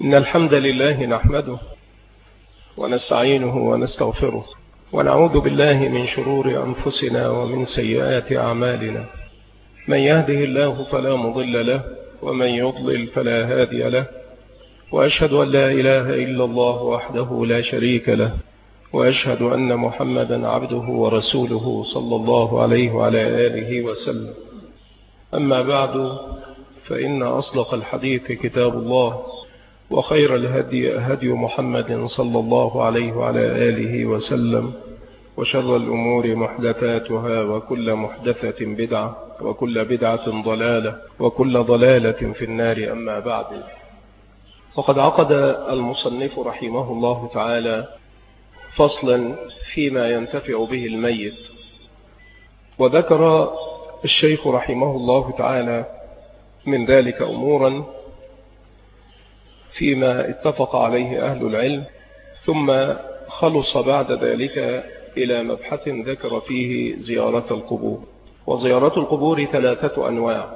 إن الحمد لله نحمده ونستعينه ونستغفره ونعوذ بالله من شرور أنفسنا ومن سيئات أعمالنا. من يهده الله فلا مضل له ومن يضلل فلا هادي له، وأشهد أن لا إله إلا الله وحده لا شريك له، وأشهد أن محمدا عبده ورسوله صلى الله عليه وعلى آله وسلم. أما بعد، فإن أصدق الحديث كتاب الله، وخير الهدي هدي محمد صلى الله عليه وعلى آله وسلم، وشر الأمور محدثاتها، وكل محدثة بدعة، وكل بدعة ضلالة، وكل ضلالة في النار. أما بعد، فقد عقد المصنف رحمه الله تعالى فصلا فيما ينتفع به الميت، وذكر الشيخ رحمه الله تعالى من ذلك أمورا فيما اتفق عليه أهل العلم، ثم خلص بعد ذلك إلى مبحث ذكر فيه زيارة القبور. وزيارة القبور 3 أنواع: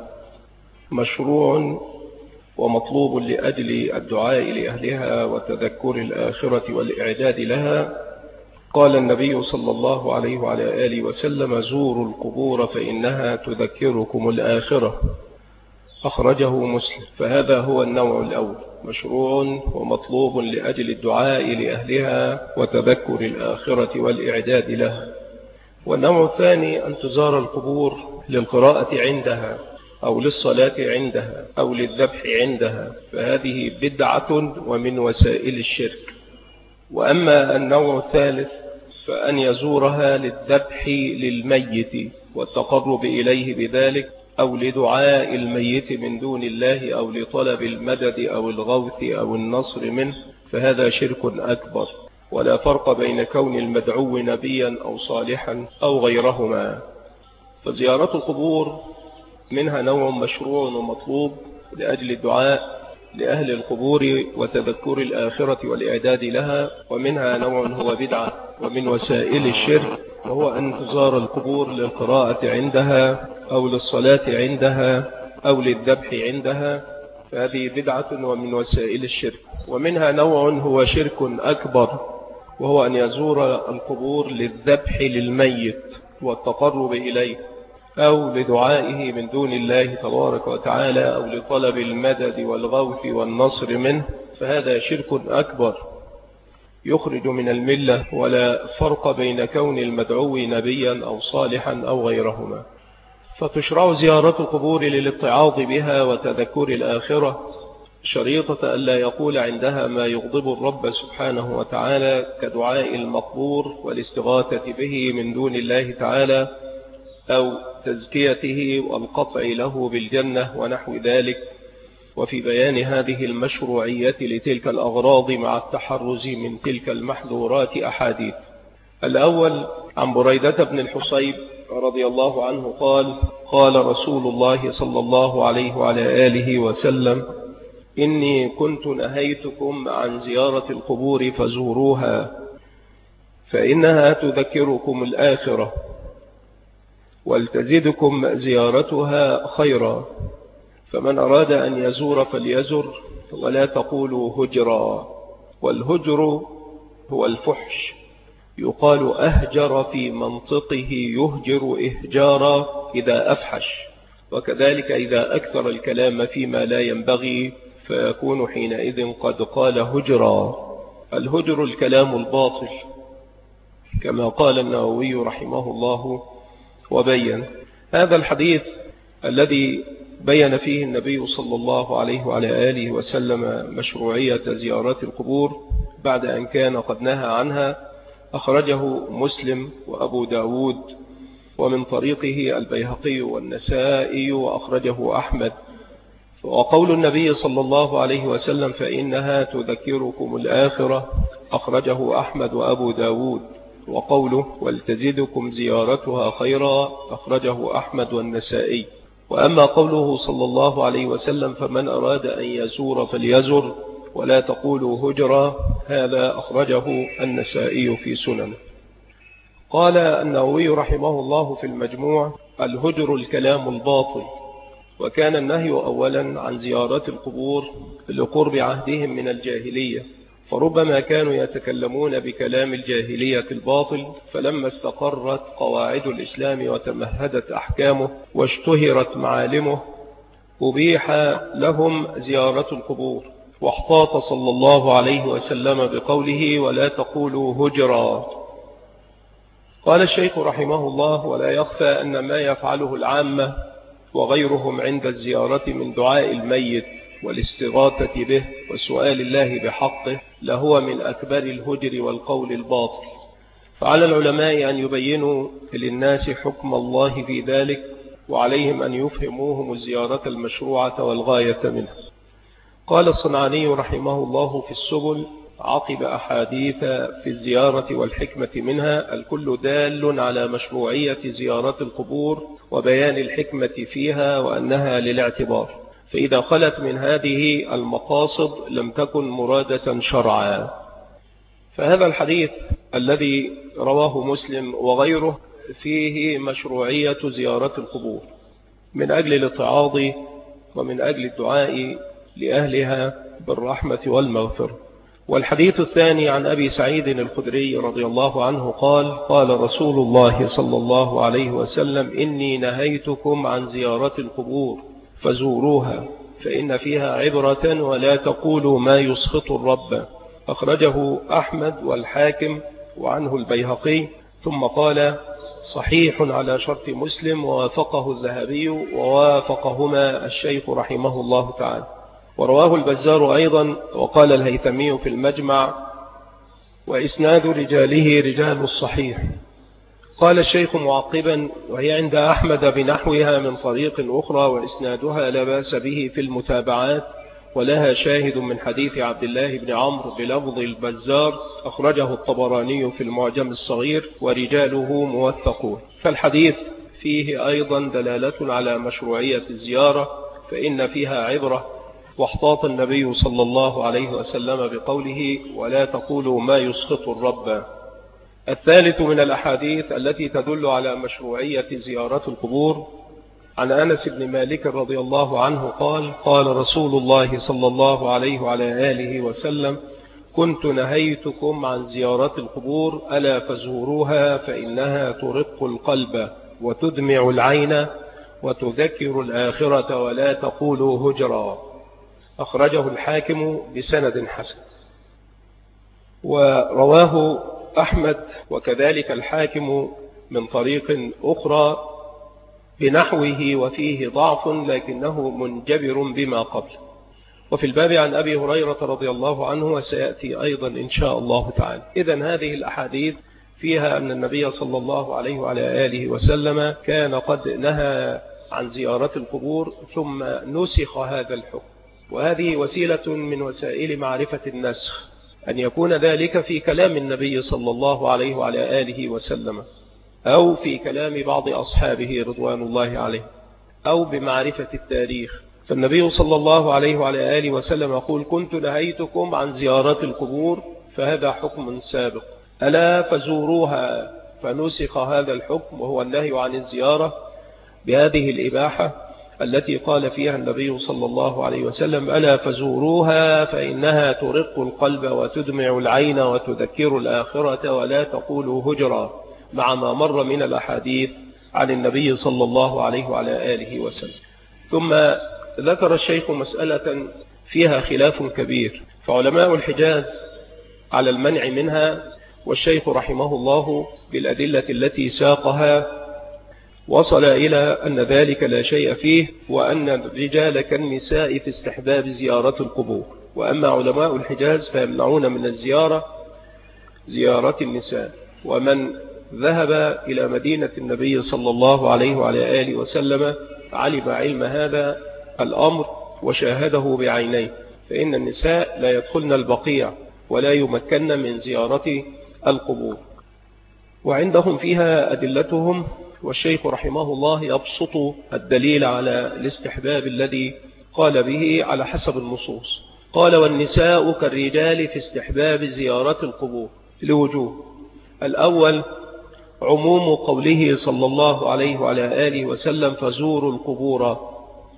مشروع ومطلوب لأجل الدعاء لأهلها وتذكر الآخرة والإعداد لها. قال النبي صلى الله عليه وعلى آله وسلم: زوروا القبور فإنها تذكركم الآخرة، أخرجه مسلم. فهذا هو النوع الأول: مشروع ومطلوب لأجل الدعاء لأهلها وتذكر الآخرة والإعداد لها. والنوع الثاني أن تزار القبور للقراءة عندها، أو للصلاة عندها، أو للذبح عندها، فهذه بدعة ومن وسائل الشرك. وأما النوع الثالث فأن يزورها للذبح للميت والتقرب إليه بذلك، أو لدعاء الميت من دون الله، أو لطلب المدد أو الغوث أو النصر منه، فهذا شرك أكبر، ولا فرق بين كون المدعو نبيا أو صالحا أو غيرهما. فزيارة القبور منها نوع مشروع ومطلوب لأجل الدعاء لأهل القبور وتذكر الآخرة والإعداد لها، ومنها نوع هو بدعة ومن وسائل الشرك، وهو أن تزار القبور للقراءة عندها، أو للصلاة عندها، أو للذبح عندها، فهذه بدعة ومن وسائل الشرك. ومنها نوع هو شرك أكبر، وهو أن يزور القبور للذبح للميت والتقرب إليه، أو لدعائه من دون الله تبارك وتعالى، أو لطلب المدد والغوث والنصر منه، فهذا شرك أكبر يخرج من الملة، ولا فرق بين كون المدعو نبيا أو صالحا أو غيرهما. فتشرع زيارة القبور للاتعاظ بها وتذكر الآخرة، شريطة ألا يقول عندها ما يغضب الرب سبحانه وتعالى، كدعاء المقبور والاستغاثة به من دون الله تعالى، أو تزكيته والقطع له بالجنة ونحو ذلك. وفي بيان هذه المشروعية لتلك الأغراض مع التحرز من تلك المحظورات أحاديث. الأول عن بريدة بن الحصيب رضي الله عنه قال: قال رسول الله صلى الله عليه وعلى آله وسلم: إني كنت نهيتكم عن زيارة القبور فزوروها، فإنها تذكركم الآخرة، ولتزدكم زيارتها خيرا، فمن أراد أن يزور فليزر، ولا تقولوا هجرا. والهجر هو الفحش، يقال أهجر في منطقه يهجر إهجارا إذا أفحش، وكذلك إذا أكثر الكلام فيما لا ينبغي فيكون حينئذ قد قال هجرا. الهجر الكلام الباطل، كما قال النووي رحمه الله وبين. هذا الحديث الذي بين فيه النبي صلى الله عليه وعلى آله وسلم مشروعية زيارات القبور بعد أن كان قد نهى عنها، أخرجه مسلم وأبو داود، ومن طريقه البيهقي والنسائي، وأخرجه أحمد. وقول النبي صلى الله عليه وسلم: فإنها تذكركم الآخرة، أخرجه أحمد وأبو داود. وقوله: ولتزدكم زيارتها خيرا، أخرجه أحمد والنسائي. وأما قوله صلى الله عليه وسلم: فمن أراد أن يزور فليزر، ولا تقولوا هجرا، هذا أخرجه النسائي في سنن. قال النووي رحمه الله في المجموع: الهجر الكلام الباطل، وكان النهي أولا عن زيارة القبور لقرب عهدهم من الجاهلية، فربما كانوا يتكلمون بكلام الجاهلية الباطل، فلما استقرت قواعد الإسلام وتمهدت أحكامه واشتهرت معالمه أبيح لهم زيارة القبور. واحتاط صلى الله عليه وسلم بقوله: ولا تقولوا هجرا. قال الشيخ رحمه الله: ولا يخفى أن ما يفعله العامة وغيرهم عند الزيارة من دعاء الميت والاستغاثة به وسؤال الله بحقه لهو من أكبر الهجر والقول الباطل، فعلى العلماء أن يبينوا للناس حكم الله في ذلك، وعليهم أن يفهموهم الزيارة المشروعة والغاية منها. قال الصنعاني رحمه الله في السبل عقب أحاديث في الزيارة والحكمة منها: الكل دال على مشروعية زيارة القبور وبيان الحكمة فيها وأنها للاعتبار، فإذا خلت من هذه المقاصد لم تكن مرادة شرعا. فهذا الحديث الذي رواه مسلم وغيره فيه مشروعية زيارة القبور من أجل الاتعاظ ومن أجل الدعاء لأهلها بالرحمة والمغفرة. والحديث الثاني عن أبي سعيد الخدري رضي الله عنه قال: قال رسول الله صلى الله عليه وسلم: إني نهيتكم عن زيارة القبور فزوروها فإن فيها عبرة ولا تقولوا ما يسخط الرب. أخرجه أحمد والحاكم وعنه البيهقي. ثم قال: صحيح على شرط مسلم، ووافقه الذهبي ووافقهما الشيخ رحمه الله تعالى. ورواه البزار أيضا، وقال الهيثمي في المجمع: وإسناد رجاله رجال الصحيح. قال الشيخ معقبا: وهي عند أحمد بنحوها من طريق أخرى، وإسنادها لا بأس به في المتابعات، ولها شاهد من حديث عبد الله بن عمرو بلفظ البزار، أخرجه الطبراني في المعجم الصغير، ورجاله موثقون. فالحديث فيه أيضا دلالة على مشروعية الزيارة، فإن فيها عبرة. واحتاط النبي صلى الله عليه وسلم بقوله: ولا تقولوا ما يسخط الرب. الثالث من الأحاديث التي تدل على مشروعية زيارة القبور عن أنس بن مالك رضي الله عنه قال: قال رسول الله صلى الله عليه وعلى آله وسلم: كنت نهيتكم عن زيارة القبور ألا فزوروها فإنها ترق القلب وتدمع العين وتذكر الآخرة ولا تقولوا هجرا. أخرجه الحاكم بسند حسن. ورواه أحمد وكذلك الحاكم من طريق أخرى بنحوه وفيه ضعف لكنه منجبر بما قبل. وفي الباب عن أبي هريرة رضي الله عنه، وسيأتي أيضا إن شاء الله تعالى. إذن هذه الأحاديث فيها أن النبي صلى الله عليه وعلى آله وسلم كان قد نهى عن زيارة القبور ثم نسخ هذا الحكم، وهذه وسيلة من وسائل معرفة النسخ، أن يكون ذلك في كلام النبي صلى الله عليه وعلى آله وسلم، أو في كلام بعض أصحابه رضوان الله عليه، أو بمعرفة التاريخ. فالنبي صلى الله عليه وعلى آله وسلم يقول: كنت نهيتكم عن زيارة القبور، فهذا حكم سابق، ألا فزوروها، فنسخ هذا الحكم وهو النهي عن الزيارة بهذه الإباحة التي قال فيها النبي صلى الله عليه وسلم: ألا فزوروها فإنها ترق القلب وتدمع العين وتذكر الآخرة ولا تقولوا هجرا، مع ما مر من الأحاديث عن النبي صلى الله عليه وعلى آله وسلم. ثم ذكر الشيخ مسألة فيها خلاف كبير، فعلماء الحجاز على المنع منها، والشيخ رحمه الله بالأدلة التي ساقها وصل إلى أن ذلك لا شيء فيه، وأن الرجال كالنساء في استحباب زيارة القبور. وأما علماء الحجاز فيمنعون من زيارة النساء. ومن ذهب إلى مدينة النبي صلى الله عليه وعلى آله وسلم علم علم هذا الأمر وشاهده بعينيه، فإن النساء لا يدخلن البقيع ولا يمكن من زيارة القبور، وعندهم فيها أدلتهم. والشيخ رحمه الله يبسط الدليل على الاستحباب الذي قال به على حسب النصوص. قال: والنساء كالرجال في استحباب زيارة القبور لوجوه. الأول عموم قوله صلى الله عليه وعلى آله وسلم: فزوروا القبور،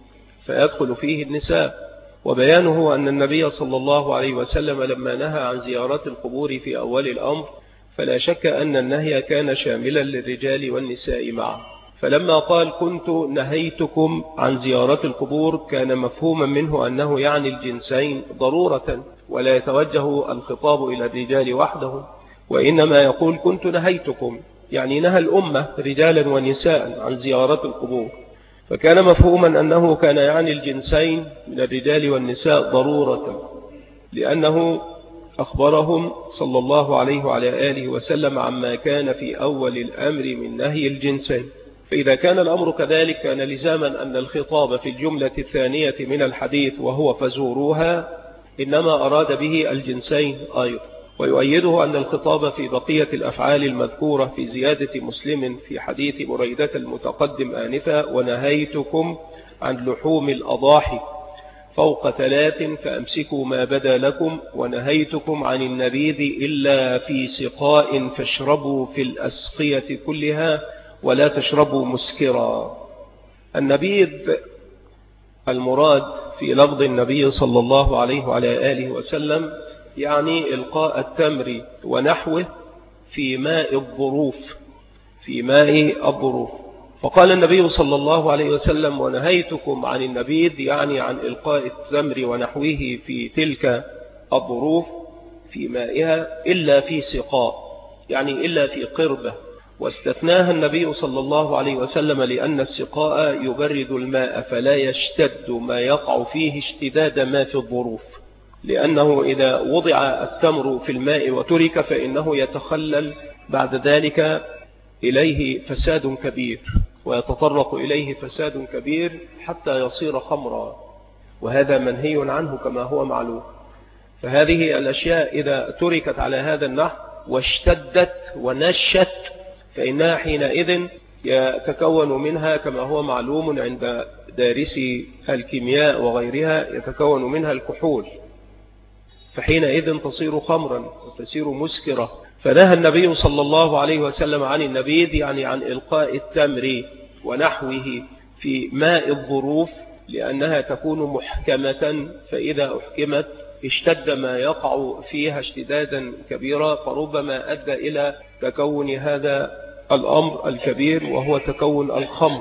فيدخل فيه النساء. وبيانه أن النبي صلى الله عليه وسلم لما نهى عن زيارات القبور في أول الأمر فلا شك أن النهي كان شاملا للرجال والنساء معا. فلما قال كنت نهيتكم عن زيارة القبور كان مفهوما منه أنه يعني الجنسين ضرورة، ولا يتوجه الخطاب إلى الرجال وحده، وإنما يقول كنت نهيتكم، يعني نهى الأمة رجالا ونساء عن زيارة القبور، فكان مفهوما أنه كان يعني الجنسين من الرجال والنساء ضرورة، لأنه أخبرهم صلى الله عليه وعلى آله وسلم عما كان في أول الأمر من نهي الجنسين. فإذا كان الأمر كذلك كان لزاما أن الخطاب في الجملة الثانية من الحديث وهو فزوروها إنما أراد به الجنسين أيضا. ويؤيده أن الخطاب في بقية الأفعال المذكورة في زيادة مسلم في حديث بريدة المتقدم آنفا ونهيتكم عن لحوم الأضاحي فوق 3 فأمسكوا ما بدا لكم ونهيتكم عن النبيذ إلا في سقاء فاشربوا في الأسقية كلها ولا تشربوا مسكرا. النبيذ المراد في لفظ النبي صلى الله عليه وعلى آله وسلم يعني إلقاء التمر ونحوه في ماء الظروف. فقال النبي صلى الله عليه وسلم ونهيتكم عن النبيذ يعني عن إلقاء التمر ونحوه في تلك الظروف في مائها إلا في سقاء، يعني إلا في قربة، واستثناها النبي صلى الله عليه وسلم لأن السقاء يبرد الماء فلا يشتد ما يقع فيه اشتداد ما في الظروف، لأنه إذا وضع التمر في الماء وترك فإنه يتخلل بعد ذلك إليه فساد كبير، ويتطرق إليه فساد كبير حتى يصير خمرا، وهذا منهي عنه كما هو معلوم. فهذه الأشياء إذا تركت على هذا النحو واشتدت ونشت فإنها حينئذ يتكون منها كما هو معلوم عند دارسي الكيمياء وغيرها يتكون منها الكحول، فحينئذ تصير خمرا وتصير مسكرة. فنهى النبي صلى الله عليه وسلم عن النبيذ يعني عن إلقاء التمر ونحوه في ماء الظروف لأنها تكون محكمة، فإذا أحكمت اشتد ما يقع فيها اشتدادا كبيرا فربما أدى إلى تكون هذا الأمر الكبير وهو تكون الخمر.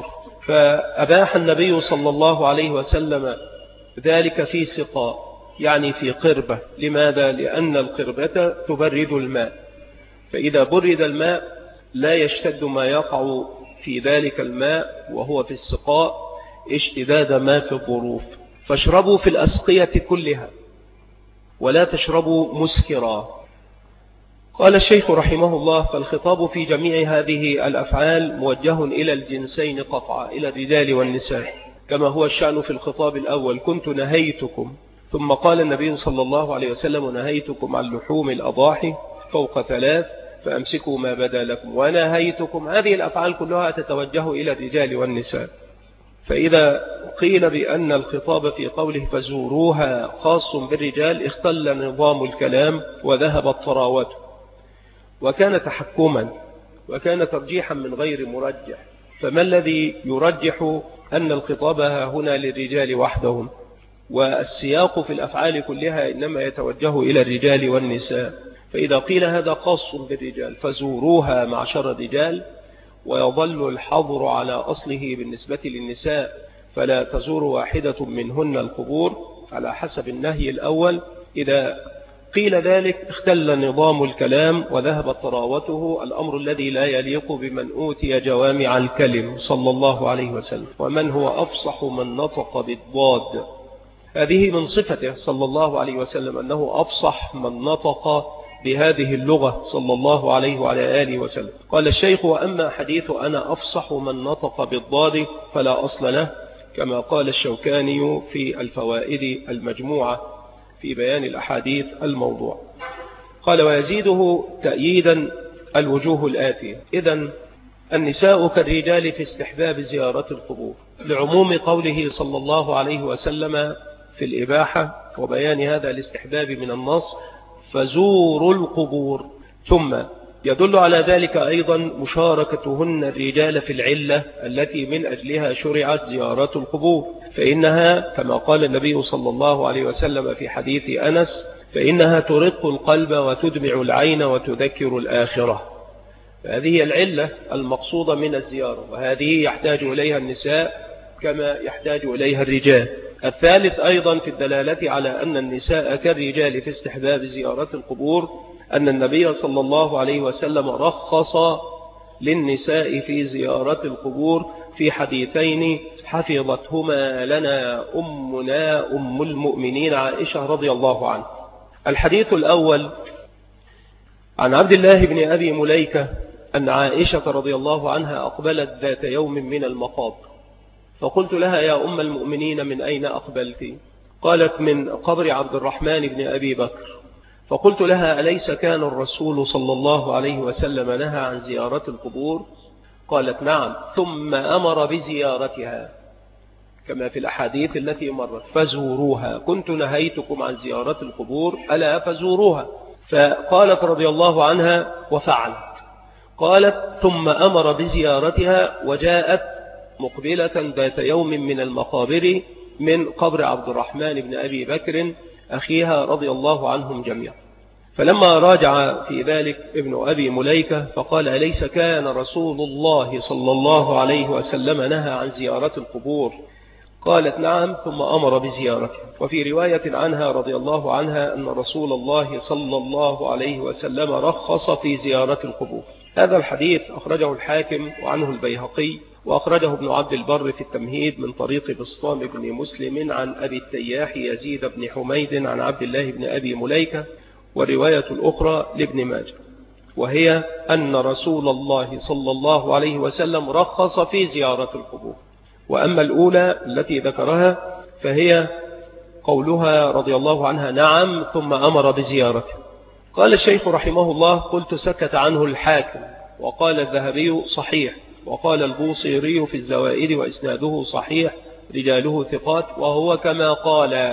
فأباح النبي صلى الله عليه وسلم ذلك في سقاء يعني في قربة. لماذا؟ لأن القربة تبرد الماء، فإذا برد الماء لا يشتد ما يقع في ذلك الماء وهو في السقاء اشتداد ما في الظروف. فاشربوا في الأسقية كلها ولا تشربوا مسكرا. قال الشيخ رحمه الله فالخطاب في جميع هذه الأفعال موجه إلى الجنسين قطعا، إلى الرجال والنساء، كما هو الشأن في الخطاب الأول كنت نهيتكم، ثم قال النبي صلى الله عليه وسلم نهيتكم عن لحوم الأضاحي فوق 3 فأمسكوا ما بدا لكم ونهيتكم. هذه الأفعال كلها تتوجه إلى الرجال والنساء. فإذا قيل بأن الخطاب في قوله فزوروها خاص بالرجال اختل نظام الكلام وذهب الطراوة، وكان تحكما وكان ترجيحا من غير مرجح. فما الذي يرجح أن الخطاب هنا للرجال وحدهم، والسياق في الأفعال كلها إنما يتوجه إلى الرجال والنساء؟ فإذا قيل هذا خاص بالرجال فزوروها معشر الرجال، ويظل الحظر على أصله بالنسبة للنساء فلا تزور واحدة منهن القبور على حسب النهي الأول، إذا قيل ذلك اختل نظام الكلام وذهبت طراوته، الأمر الذي لا يليق بمن أوتي جوامع الكلم صلى الله عليه وسلم، ومن هو أفصح من نطق بالضاد. هذه من صفته صلى الله عليه وسلم أنه أفصح من نطق بهذه اللغة صلى الله عليه وعلى آله وسلم. قال الشيخ وأما حديث أنا أفصح من نطق بالضاد فلا أصل له، كما قال الشوكاني في الفوائد المجموعة في بيان الأحاديث الموضوع. قال ويزيده تأييدا الوجوه الآتية. إذن النساء كالرجال في استحباب زيارة القبور لعموم قوله صلى الله عليه وسلم في الإباحة وبيان هذا الاستحباب من النص فزوروا القبور، ثم يدل على ذلك أيضا مشاركتهن الرجال في العلة التي من أجلها شرعت زيارات القبور، فإنها كما قال النبي صلى الله عليه وسلم في حديث أنس: فإنها ترق القلب وتدمع العين وتذكر الآخرة. هذه العلة المقصودة من الزيارة، وهذه يحتاج إليها النساء كما يحتاج إليها الرجال. الثالث أيضا في الدلالة على أن النساء كالرجال في استحباب زيارة القبور أن النبي صلى الله عليه وسلم رخص للنساء في زيارة القبور في حديثين حفظتهما لنا أمنا أم المؤمنين عائشة رضي الله عنها. الحديث الأول عن عبد الله بن أبي مليكة أن عائشة رضي الله عنها أقبلت ذات يوم من المقابر، فقلت لها: يا أم المؤمنين من أين أقبلت؟ قالت: من قبر عبد الرحمن بن أبي بكر. فقلت لها: أليس كان الرسول صلى الله عليه وسلم نهى عن زيارة القبور؟ قالت: نعم، ثم أمر بزيارتها كما في الأحاديث التي مرت: فزوروها، كنت نهيتكم عن زيارة القبور ألا فزوروها. فقالت رضي الله عنها: وفعلت. قالت: ثم أمر بزيارتها، وجاءت مقبلة ذات يوم من المقابر من قبر عبد الرحمن بن أبي بكر أخيها رضي الله عنهم جميعا. فلما راجع في ذلك ابن أبي مليكة فقال: أليس كان رسول الله صلى الله عليه وسلم نهى عن زيارة القبور؟ قالت: نعم، ثم أمر بزيارتها. وفي رواية عنها رضي الله عنها أن رسول الله صلى الله عليه وسلم رخص في زيارة القبور. هذا الحديث أخرجه الحاكم وعنه البيهقي، وأخرجه ابن عبد البر في التمهيد من طريق بسطام بن مسلم عن أبي التياح يزيد بن حميد عن عبد الله بن أبي مليكة. والرواية الأخرى لابن ماجه، وهي أن رسول الله صلى الله عليه وسلم رخص في زيارة القبور. وأما الأولى التي ذكرها فهي قولها رضي الله عنها: نعم، ثم أمر بزيارته. قال الشيخ رحمه الله: قلت سكت عنه الحاكم، وقال الذهبي: صحيح، وقال البوصيري في الزوائد وإسناده صحيح، رجاله ثقات، وهو كما قال.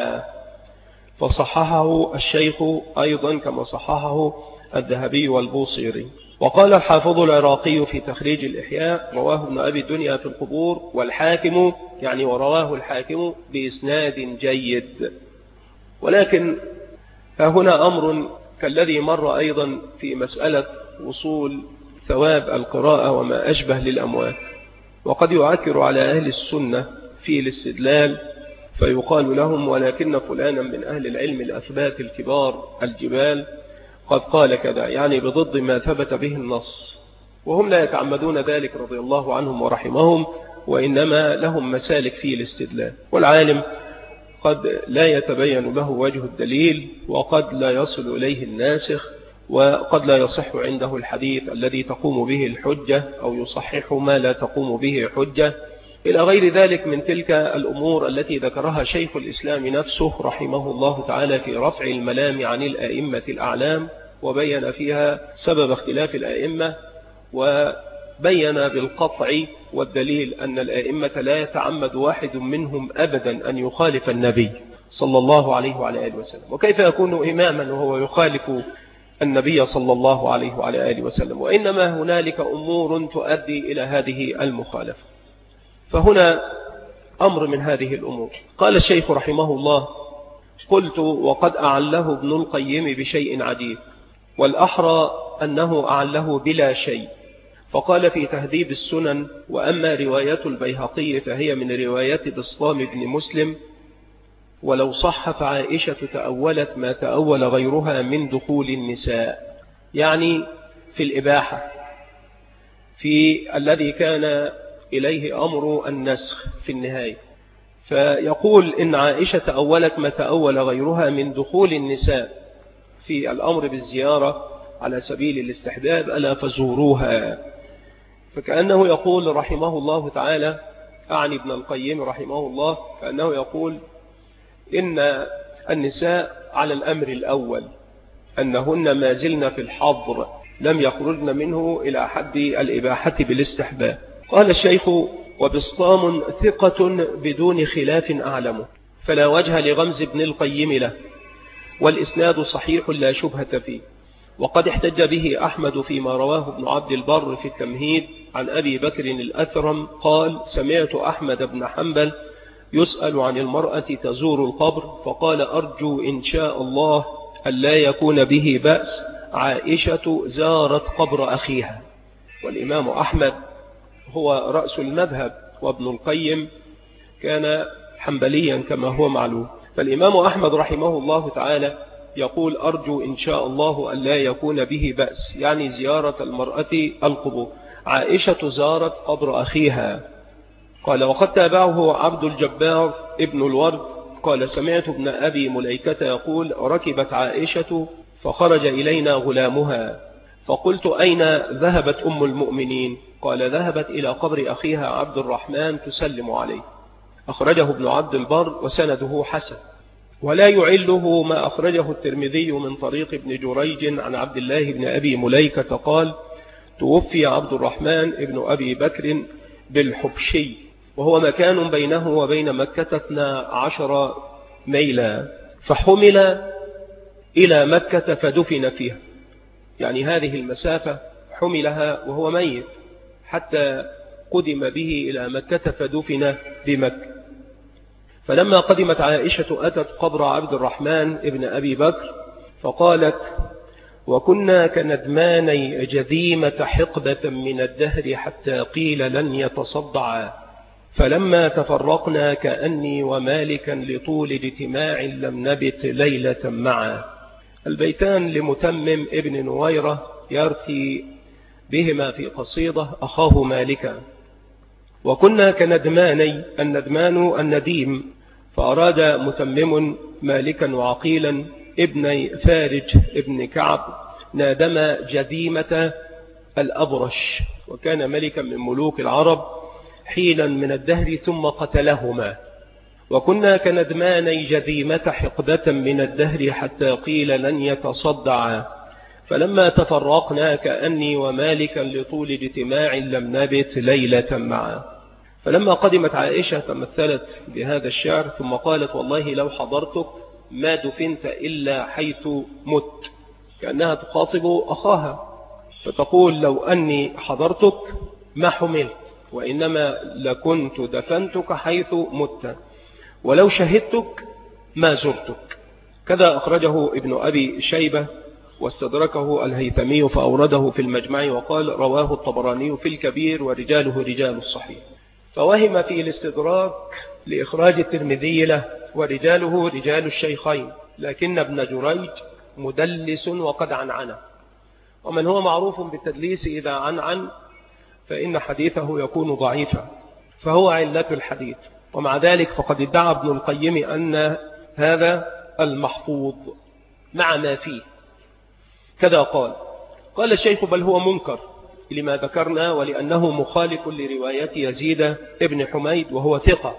فصححه الشيخ أيضا كما صححه الذهبي والبوصيري. وقال الحافظ العراقي في تخريج الإحياء: رواه ابن أبي الدنيا في القبور، والحاكم يعني ورواه الحاكم بإسناد جيد. ولكن هنا أمر كالذي مر أيضا في مسألة وصول ثواب القراءة وما أشبه للأموات، وقد يعكر على أهل السنة في الاستدلال فيقال لهم: ولكن فلانا من أهل العلم الأثبات الكبار الجبال قد قال كذا، يعني بضد ما ثبت به النص، وهم لا يتعمدون ذلك رضي الله عنهم ورحمهم، وإنما لهم مسالك في الاستدلال. والعالم قد لا يتبين له وجه الدليل، وقد لا يصل إليه الناسخ، وقد لا يصح عنده الحديث الذي تقوم به الحجة، أو يصحح ما لا تقوم به حجة، إلى غير ذلك من تلك الأمور التي ذكرها شيخ الإسلام نفسه رحمه الله تعالى في رفع الملام عن الآئمة الأعلام، وبين فيها سبب اختلاف الآئمة، وبين بالقطع والدليل أن الآئمة لا يتعمد واحد منهم أبدا أن يخالف النبي صلى الله عليه وعلى آله وسلم. وكيف يكون إماما وهو يخالف النبي صلى الله عليه وعلى آله وسلم؟ وإنما هنالك أمور تؤدي إلى هذه المخالفة. فهنا أمر من هذه الأمور. قال الشيخ رحمه الله: قلت: وقد أعله ابن القيم بشيء عجيب، والأحرى أنه أعله بلا شيء. فقال في تهذيب السنن: وأما رواية البيهقي فهي من رواية بسطام بن مسلم، ولو صح فعائشة تأولت ما تأول غيرها من دخول النساء، يعني في الإباحة، في الذي كان إليه أمر النسخ في النهاية. فيقول إن عائشة تأولت ما تأول غيرها من دخول النساء في الأمر بالزيارة على سبيل الاستحباب، ألا فزوروها. فكأنه يقول رحمه الله تعالى، أعني ابن القيم رحمه الله، كأنه يقول إن النساء على الأمر الأول أنهن ما زلن في الحظر، لم يخرجن منه إلى حد الإباحة بالاستحباب. قال الشيخ: وبسطام ثقة بدون خلاف أعلمه، فلا وجه لغمز ابن القيم له، والإسناد صحيح لا شبهة فيه. وقد احتج به أحمد فيما رواه ابن عبد البر في التمهيد عن أبي بكر الأثرم قال: سمعت أحمد بن حنبل يسأل عن المرأة تزور القبر فقال: أرجو إن شاء الله أن لا يكون به بأس، عائشة زارت قبر أخيها. والإمام أحمد هو رأس المذهب، وابن القيم كان حنبليا كما هو معلوم. فالإمام أحمد رحمه الله تعالى يقول: أرجو إن شاء الله أن لا يكون به بأس، يعني زيارة المرأة القبور. عائشة زارت قبر أخيها. قال: وقد تابعه عبد الجبار ابن الورد قال: سمعت ابن أبي مليكة يقول: ركبت عائشة فخرج إلينا غلامها فقلت: أين ذهبت أم المؤمنين؟ قال: ذهبت إلى قبر أخيها عبد الرحمن تسلم عليه. أخرجه ابن عبد البر وسنده حسن. ولا يعله ما أخرجه الترمذي من طريق ابن جريج عن عبد الله بن أبي مليكة قال: توفي عبد الرحمن ابن أبي بكر بالحبشي، وهو مكان بينه وبين مكة 12 ميلا، فحمل إلى مكة فدفن فيها. يعني هذه المسافة حملها وهو ميت حتى قدم به إلى مكة فدفن بمكة. فلما قدمت عائشة أتت قبر عبد الرحمن ابن أبي بكر فقالت: وكنا كندماني جذيمة حقبة من الدهر حتى قيل لن يتصدعا، فلما تفرقنا كأني ومالكا لطول اجتماع لم نبت ليلة معا. البيتان لمتمم ابن نويرة يرثي بهما في قصيدة أخاه مالكا. وكنا كندماني، الندمان النديم، فأراد متمم مالكا وعقيلا ابن فارج ابن كعب نادم جذيمة الأبرش، وكان ملكا من ملوك العرب حينا من الدهر ثم قتلهما. وكنا كندماني جذيمة حقبة من الدهر حتى قيل لن يتصدعا، فلما تفرقنا كأني ومالكا لطول اجتماع لم نبت ليلة معا. فلما قدمت عائشة تمثلت بهذا الشعر ثم قالت: والله لو حضرتك ما دفنت إلا حيث مت، كأنها تخاطب أخاها، فتقول: لو أني حضرتك ما حملت، وإنما لكنت دفنتك حيث مت، ولو شهدتك ما زرتك. كذا أخرجه ابن أبي شيبة واستدركه الهيثمي فأورده في المجمع، وقال: رواه الطبراني في الكبير ورجاله رجال الصحيح. فوهم في الاستدراك لإخراج الترمذي له ورجاله رجال الشيخين، لكن ابن جريج مدلس وقد عنعنه، ومن هو معروف بالتدليس إذا عنعن فإن حديثه يكون ضعيفا، فهو علة الحديث. ومع ذلك فقد ادعى ابن القيم أن هذا المحفوظ مع ما فيه. كذا قال الشيخ: بل هو منكر لما ذكرنا، ولأنه مخالف لرواية يزيد ابن حميد وهو ثقة،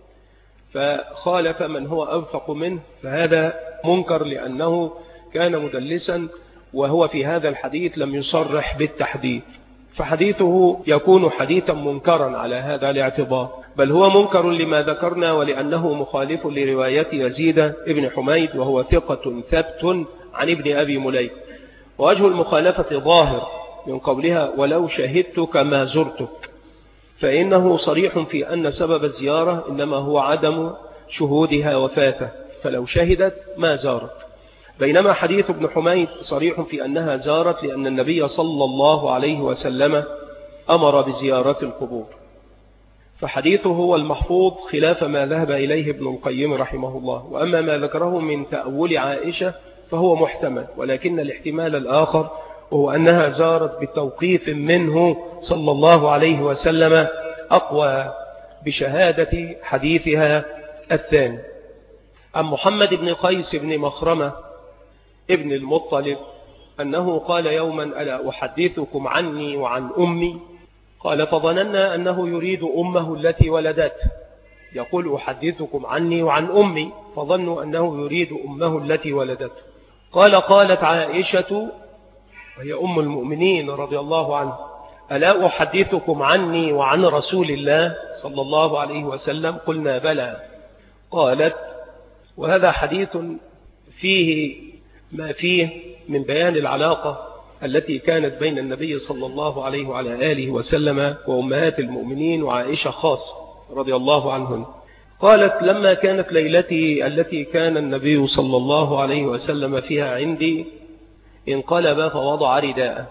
فخالف من هو أوثق منه، فهذا منكر لأنه كان مدلسا، وهو في هذا الحديث لم يصرح بالتحديث، فحديثه يكون حديثا منكرا على هذا الاعتبار. بل هو منكر لما ذكرنا، ولأنه مخالف لرواية يزيد ابن حميد وهو ثقة ثبت عن ابن أبي مليك. ووجه المخالفة ظاهر من قولها: ولو شهدتك ما زرتك، فإنه صريح في أن سبب الزيارة إنما هو عدم شهودها وفاته، فلو شهدت ما زارت. بينما حديث ابن حميد صريح في أنها زارت، لأن النبي صلى الله عليه وسلم أمر بزيارة القبور. فحديثه هو المحفوظ خلاف ما ذهب إليه ابن القيم رحمه الله. وأما ما ذكره من تأول عائشة فهو محتمل، ولكن الاحتمال الآخر وهو أنها زارت بتوقيف منه صلى الله عليه وسلم أقوى بشهادة حديثها الثاني. عن محمد بن قيس بن مخرمة ابن المطلب أنه قال يوما: ألا أحدثكم عني وعن أمي؟ قال: فظننا أنه يريد أمه التي ولدته. يقول: أحدثكم عني وعن أمي، فظنوا أنه يريد أمه التي ولدته. قال: قالت عائشة وهي أم المؤمنين رضي الله عنها: ألا أحدثكم عني وعن رسول الله صلى الله عليه وسلم؟ قلنا: بلى. قالت: وهذا حديث فيه ما فيه من بيان العلاقة التي كانت بين النبي صلى الله عليه وعلى آله وسلم وأمهات المؤمنين وعائشة خاصة رضي الله عنهن. قالت: لما كانت ليلتي التي كان النبي صلى الله عليه وسلم فيها عندي انقلب فوضع رداءه،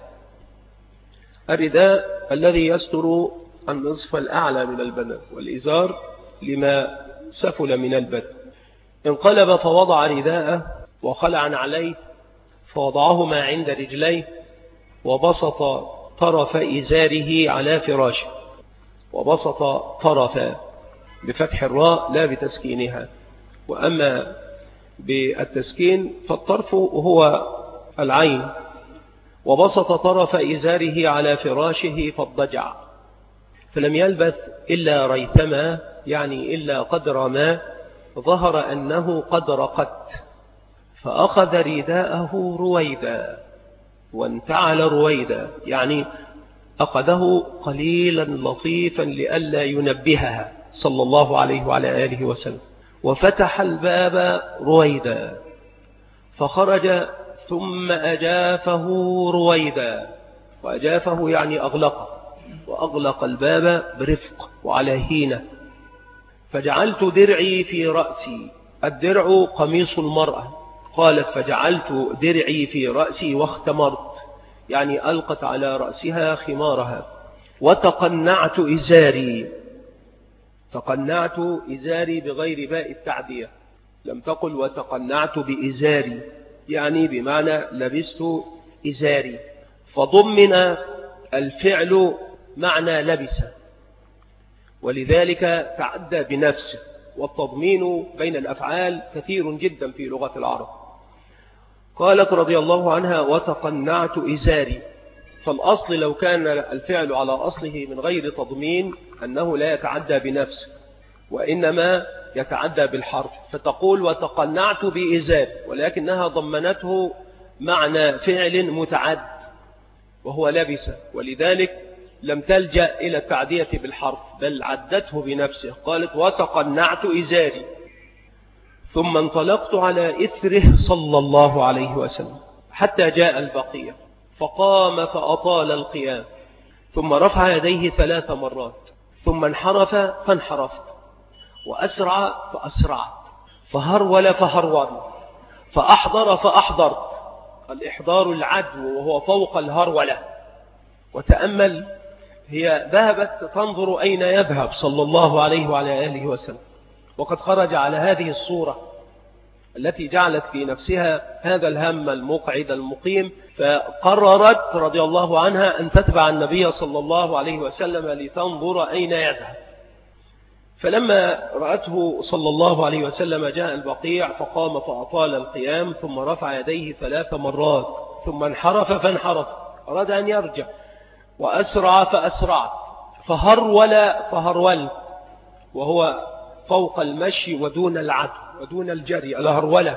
الرداء الذي يستر النصف الأعلى من البدن والإزار لما سفل من البدن. انقلب فوضع رداءه وخلع عليه فوضعهما عند رجليه وبسط طرف إزاره على فراشه. وبسط طرفا بفتح الراء لا بتسكينها، وأما بالتسكين فالطرف هو العين. وبسط طرف إزاره على فراشه فاضطجع، فلم يلبث إلا ريثما، يعني إلا قدر ما ظهر أنه قد رقت، فأخذ رداءه رويدا وانتعل رويدا، يعني أخذه قليلا لطيفا لئلا ينبهها صلى الله عليه وعلى آله وسلم، وفتح الباب رويدا فخرج ثم أجافه رويدا، وأجافه يعني أغلقه، وأغلق الباب برفق وعلى هينة. فجعلت درعي في رأسي، الدرع قميص المرأة، قالت: فجعلت درعي في رأسي واختمرت، يعني ألقت على رأسها خمارها. وتقنعت إزاري، تقنعت إزاري بغير باء التعدية، لم تقل وتقنعت بإزاري، يعني بمعنى لبست إزاري، فضمن الفعل معنى لبس، ولذلك تعدى بنفسه. والتضمين بين الأفعال كثير جدا في لغة العرب. قالت رضي الله عنها: وتقنعت إزاري، فالأصل لو كان الفعل على أصله من غير تضمين أنه لا يتعدى بنفسه، وإنما يتعدى بالحرف، فتقول وتقنعت بإزاري، ولكنها ضمنته معنى فعل متعد وهو لبس، ولذلك لم تلجأ إلى التعدية بالحرف بل عدته بنفسه. قالت: وتقنعت إزاري، ثم انطلقت على إثره صلى الله عليه وسلم حتى جاء البقية، فقام فأطال القيام، ثم رفع يديه 3 مرات، ثم انحرف فانحرفت، وأسرع فأسرعت، فهرول فهرولت، فأحضر فأحضرت. الإحضار العدو وهو فوق الهرولة. وتأمل، هي ذهبت تنظر أين يذهب صلى الله عليه وعلى آله وسلم، وقد خرج على هذه الصورة التي جعلت في نفسها هذا الهم المقعد المقيم، فقررت رضي الله عنها أن تتبع النبي صلى الله عليه وسلم لتنظر أين يذهب. فلما رأته صلى الله عليه وسلم جاء البقيع، فقام فأطال القيام، ثم رفع يديه 3 مرات، ثم انحرف فانحرف، أراد أن يرجع، وأسرع فأسرعت، فهرول فهرولت، وهو فوق المشي ودون العدو ودون الجري، الهرولة.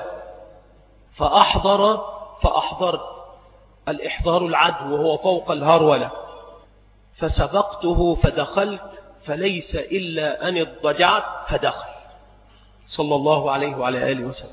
فأحضر فأحضرت، الإحضار العدو وهو فوق الهرولة. فسبقته فدخلت، فليس إلا أن اضطجعت فدخل صلى الله عليه وعلى آله وسلم.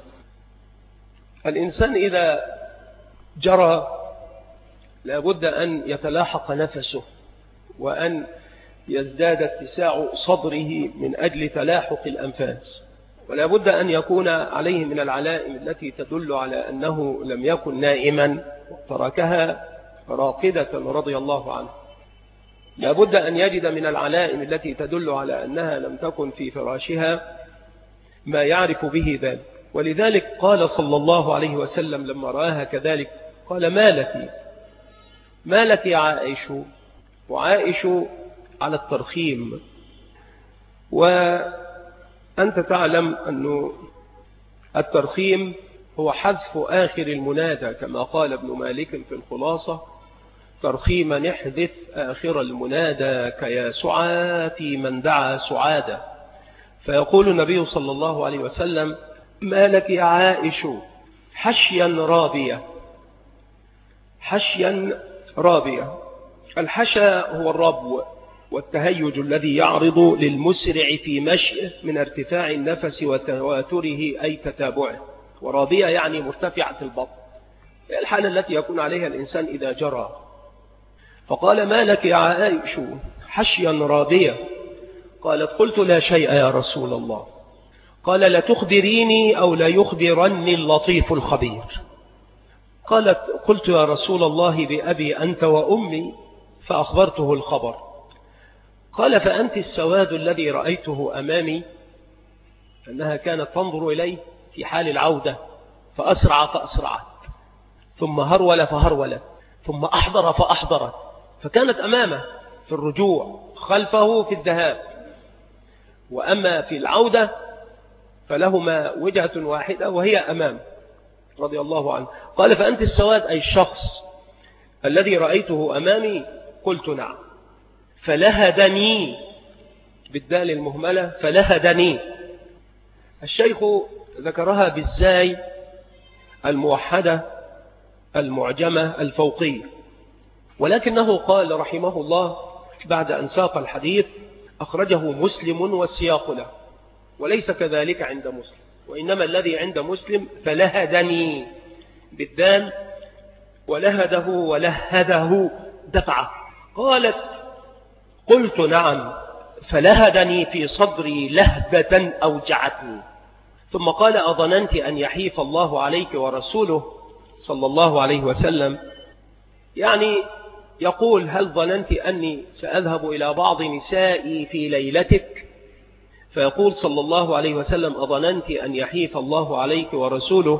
الإنسان إذا جرى لابد أن يتلاحق نفسه، وأن يزداد اتساع صدره من أجل تلاحق الأنفاس، ولا بد أن يكون عليه من العلائم التي تدل على أنه لم يكن نائما تركها راقدة رضي الله عنه. لا بد أن يجد من العلائم التي تدل على أنها لم تكن في فراشها ما يعرف به ذلك. ولذلك قال صلى الله عليه وسلم لما رآها كذلك قال: ما لك يا عائش؟ وعائش على الترخيم، وأنت تعلم أن الترخيم هو حذف آخر المنادى، كما قال ابن مالك في الخلاصة: ترخيما نحذف آخر المنادى كيا سعى في من دعا سعادا. فيقول النبي صلى الله عليه وسلم: ما لك يا عائش حشيا رابية، حشيا رابية. الحشا هو الربو والتهيج الذي يعرض للمسرع في مشيه من ارتفاع النفس وتواتره أي تتابعه، ورابية يعني مرتفعة البطن. الحالة التي يكون عليها الإنسان إذا جرى. فقال: ما لك يا عائش حشيا رابية؟ قالت: قلت: لا شيء يا رسول الله. قال: لتخبريني أو لا يخبرني اللطيف الخبير؟ قالت: قلت: يا رسول الله بأبي أنت وأمي، فأخبرته الخبر. قال: فأنت السواد الذي رأيته أمامي. أنها كانت تنظر إليه في حال العودة، فأسرع فأسرعت، ثم هرول فهرولت، ثم أحضر فأحضرت، فكانت أمامه في الرجوع، خلفه في الذهاب، وأما في العودة فلهما وجهة واحدة وهي أمام رضي الله عنه. قال: فأنت السواد أي الشخص الذي رأيته أمامي؟ قلت: نعم. فلهدني بالدال المهملة، فلهدني. الشيخ ذكرها بالزاي الموحدة المعجمة الفوقية، ولكنه قال رحمه الله بعد أن ساق الحديث: أخرجه مسلم والسياق له، وليس كذلك عند مسلم، وإنما الذي عند مسلم فلهدني بالدال، ولهده ولهده دفعه. قالت: قلت: نعم. فلهدني في صدري لهدة أوجعتني. ثم قال: أظننت أن يحيف الله عليك ورسوله صلى الله عليه وسلم؟ يعني يقول: هل ظننت أني سأذهب إلى بعض نسائي في ليلتك؟ فيقول صلى الله عليه وسلم: أظننت أن يحيف الله عليك ورسوله؟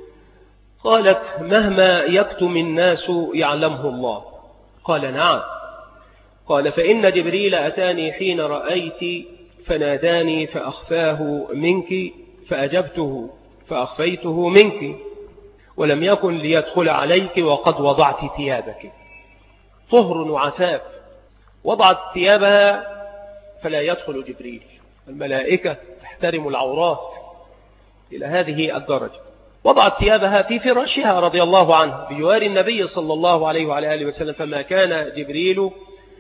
قالت: مهما يكتم الناس يعلمه الله. قال: نعم. قال: فإن جبريل أتاني حين رأيت فناداني فأخفاه منك، فأجبته فأخفيته منك، ولم يكن ليدخل عليك وقد وضعت ثيابك. طهر وعفاف، وضعت ثيابها فلا يدخل جبريل. الملائكة تحترم العورات إلى هذه الدرجة. وضعت ثيابها في فراشها رضي الله عنه بجوار النبي صلى الله عليه وعلى آله وسلم، فما كان جبريل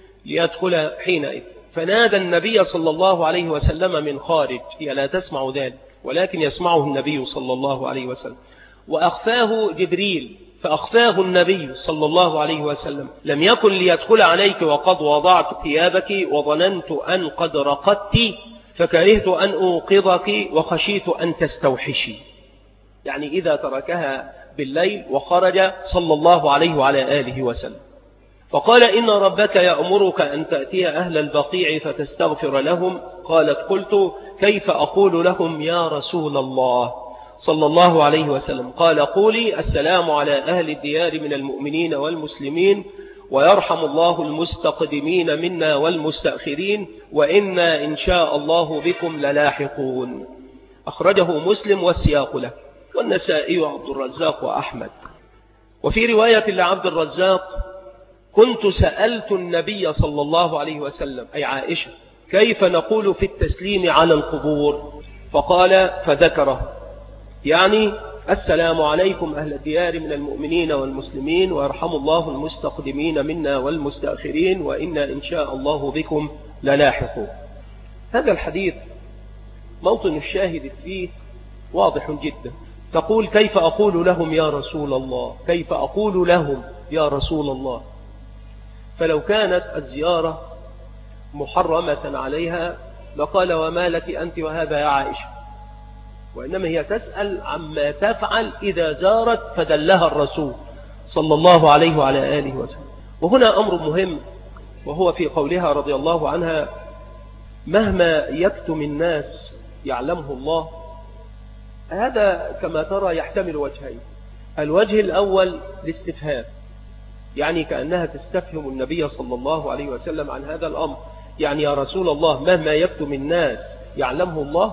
ليدخل حينئذ. فنادى النبي صلى الله عليه وسلم من خارج، هي لا تسمع ذلك ولكن يسمعه النبي صلى الله عليه وسلم. وأخفاه جبريل فأخفاه النبي صلى الله عليه وسلم: لم يكن ليدخل عليك وقد وضعت ثيابك، وظننت أن قد رقدت فكرهت أن أوقظك وخشيت أن تستوحشي. يعني إذا تركها بالليل وخرج صلى الله عليه وعلى آله وسلم. فقال: إن ربك يأمرك أن تأتي أهل البقيع فتستغفر لهم. قالت: قلت: كيف أقول لهم يا رسول الله صلى الله عليه وسلم؟ قال: قولي: السلام على أهل الديار من المؤمنين والمسلمين، ويرحم الله المستقدمين منا والمستأخرين، وإنا إن شاء الله بكم للاحقون. أخرجه مسلم والسياق له، والنسائي وعبد الرزاق وأحمد. وفي رواية لعبد الرزاق: كنت سألت النبي صلى الله عليه وسلم أي عائشة كيف نقول في التسليم على القبور؟ فقال فذكره، يعني السلام عليكم أهل الديار من المؤمنين والمسلمين، ويرحم الله المستقدمين منا والمستأخرين، وإنا إن شاء الله بكم للاحقون. هذا الحديث موطن الشاهد فيه واضح جدا. تقول: كيف أقول لهم يا رسول الله؟ كيف أقول لهم يا رسول الله؟ فلو كانت الزيارة محرمة عليها لقال: وما لك أنت وهذا يا عائشة؟ وإنما هي تسأل عما تفعل إذا زارت فدلها الرسول صلى الله عليه وعلى آله وسلم. وهنا أمر مهم، وهو في قولها رضي الله عنها: مهما يكتم الناس يعلمه الله. هذا كما ترى يحتمل وجهين. الوجه الأول الاستفهام، يعني كأنها تستفهم النبي صلى الله عليه وسلم عن هذا الأمر، يعني يا رسول الله مهما يكتم الناس يعلمه الله؟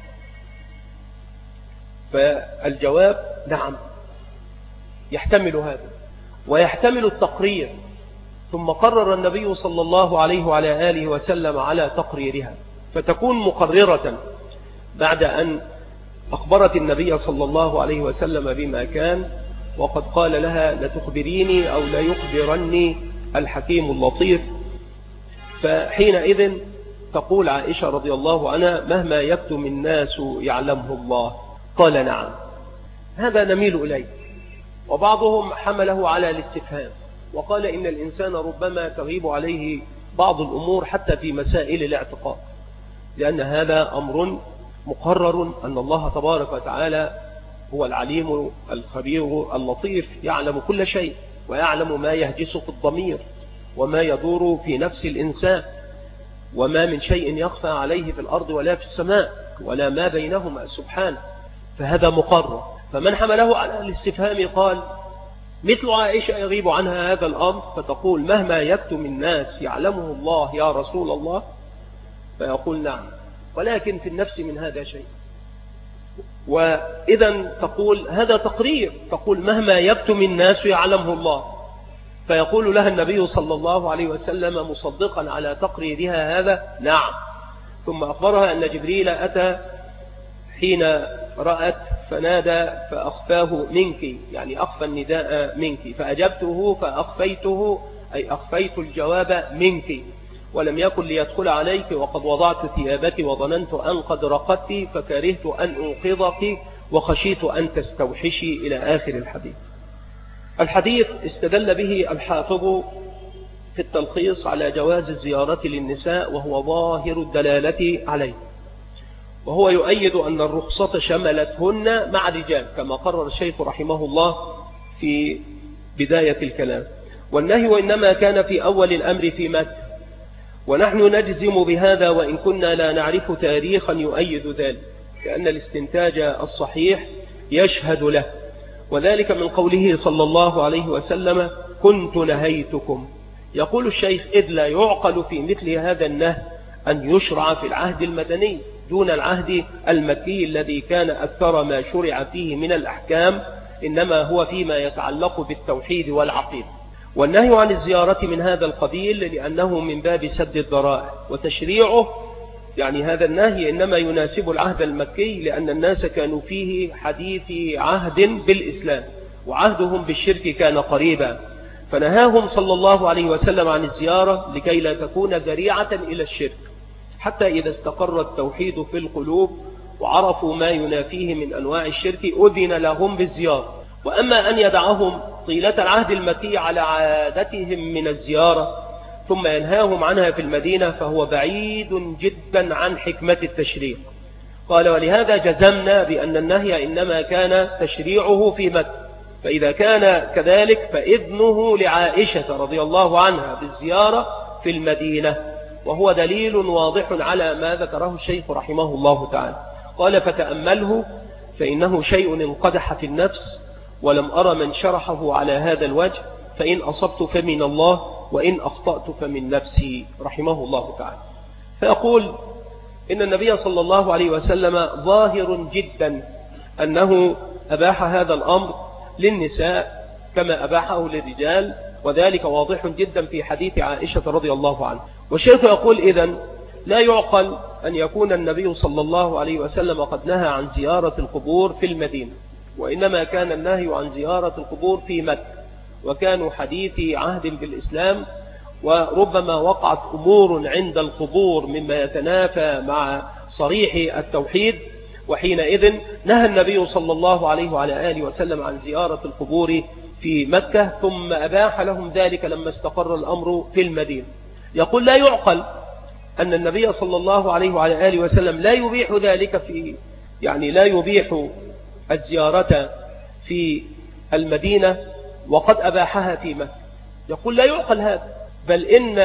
فالجواب نعم، يحتمل هذا ويحتمل التقرير. ثم قرر النبي صلى الله عليه وعلى آله وسلم على تقريرها، فتكون مقررة بعد أن أخبرت النبي صلى الله عليه وسلم بما كان، وقد قال لها: لتخبريني أو لا يخبرني الحكيم اللطيف. فحينئذ تقول عائشة رضي الله عنها: مهما يكتم الناس يعلمه الله. قال: نعم. هذا نميل إليه، وبعضهم حمله على الاستفهام وقال إن الإنسان ربما تغيب عليه بعض الأمور حتى في مسائل الاعتقاد، لأن هذا أمر مقرر أن الله تبارك وتعالى هو العليم الخبير اللطيف، يعلم كل شيء ويعلم ما يهجس في الضمير وما يدور في نفس الإنسان، وما من شيء يخفى عليه في الأرض ولا في السماء ولا ما بينهما سبحانه، فهذا مقرر. فمن حمله على الاستفهام قال مثل عائشة يغيب عنها هذا الأمر فتقول مهما يكتم الناس يعلمه الله يا رسول الله، فيقول نعم، ولكن في النفس من هذا شيء. وإذا تقول هذا تقرير، تقول مهما يكتم الناس يعلمه الله، فيقول لها النبي صلى الله عليه وسلم مصدقا على تقريرها هذا نعم. ثم أخبرها أن جبريل أتى حين رأت فنادى فأخفاه منك، يعني أخفى النداء منك، فأجبته فأخفيته أي أخفيت الجواب منك، ولم يكن ليدخل عليك وقد وضعت ثيابك وظننت أن قد رقدت فكرهت أن أوقظك وخشيت أن تستوحشي إلى آخر الحديث. الحديث استدل به الحافظ في التلخيص على جواز الزيارة للنساء، وهو ظاهر الدلالة عليه، وهو يؤيد أن الرخصة شملتهن مع الرجال كما قرر الشيخ رحمه الله في بداية الكلام، والنهي وإنما كان في أول الأمر في مكة، ونحن نجزم بهذا وإن كنا لا نعرف تاريخا يؤيد ذلك، لأن الاستنتاج الصحيح يشهد له، وذلك من قوله صلى الله عليه وسلم كنت نهيتكم. يقول الشيخ إذ لا يعقل في مثل هذا النهي أن يشرع في العهد المدني دون العهد المكي الذي كان أكثر ما شرع فيه من الأحكام إنما هو فيما يتعلق بالتوحيد والعقيدة. والنهي عن الزيارة من هذا القبيل لأنه من باب سد الذرائع، وتشريعه يعني هذا النهي إنما يناسب العهد المكي لأن الناس كانوا فيه حديث عهد بالإسلام وعهدهم بالشرك كان قريبا، فنهاهم صلى الله عليه وسلم عن الزيارة لكي لا تكون ذريعة إلى الشرك، حتى إذا استقر التوحيد في القلوب وعرفوا ما ينافيه من أنواع الشرك أذن لهم بالزيارة. وأما أن يدعهم طيلة العهد المكي على عادتهم من الزيارة ثم ينهاهم عنها في المدينة فهو بعيد جدا عن حكمة التشريع. قال ولهذا جزمنا بأن النهي إنما كان تشريعه في مكة، فإذا كان كذلك فإذنه لعائشة رضي الله عنها بالزيارة في المدينة، وهو دليل واضح على ما ذكره الشيخ رحمه الله تعالى. قال فتأمله فإنه شيء انقدح في النفس ولم أرى من شرحه على هذا الوجه، فإن أصبت فمن الله وإن أخطأت فمن نفسي رحمه الله تعالى. فأقول إن النبي صلى الله عليه وسلم ظاهر جدا أنه أباح هذا الأمر للنساء كما أباحه للرجال، وذلك واضح جدا في حديث عائشة رضي الله عنها. والشيخ يقول إذن لا يعقل أن يكون النبي صلى الله عليه وسلم قد نهى عن زيارة القبور في المدينة، وإنما كان النهي عن زيارة القبور في مكة، وكانوا حديثي عهد بالإسلام، وربما وقعت أمور عند القبور مما يتنافى مع صريح التوحيد، وحينئذ نهى النبي صلى الله عليه وعلى آله وسلم عن زيارة القبور في مكة، ثم أباح لهم ذلك لما استقر الأمر في المدينة. يقول لا يعقل أن النبي صلى الله عليه وعلى آله وسلم لا يبيح ذلك لا يبيح الزيارة في المدينة وقد أباحها في مكة. يقول لا يعقل هذا، بل إن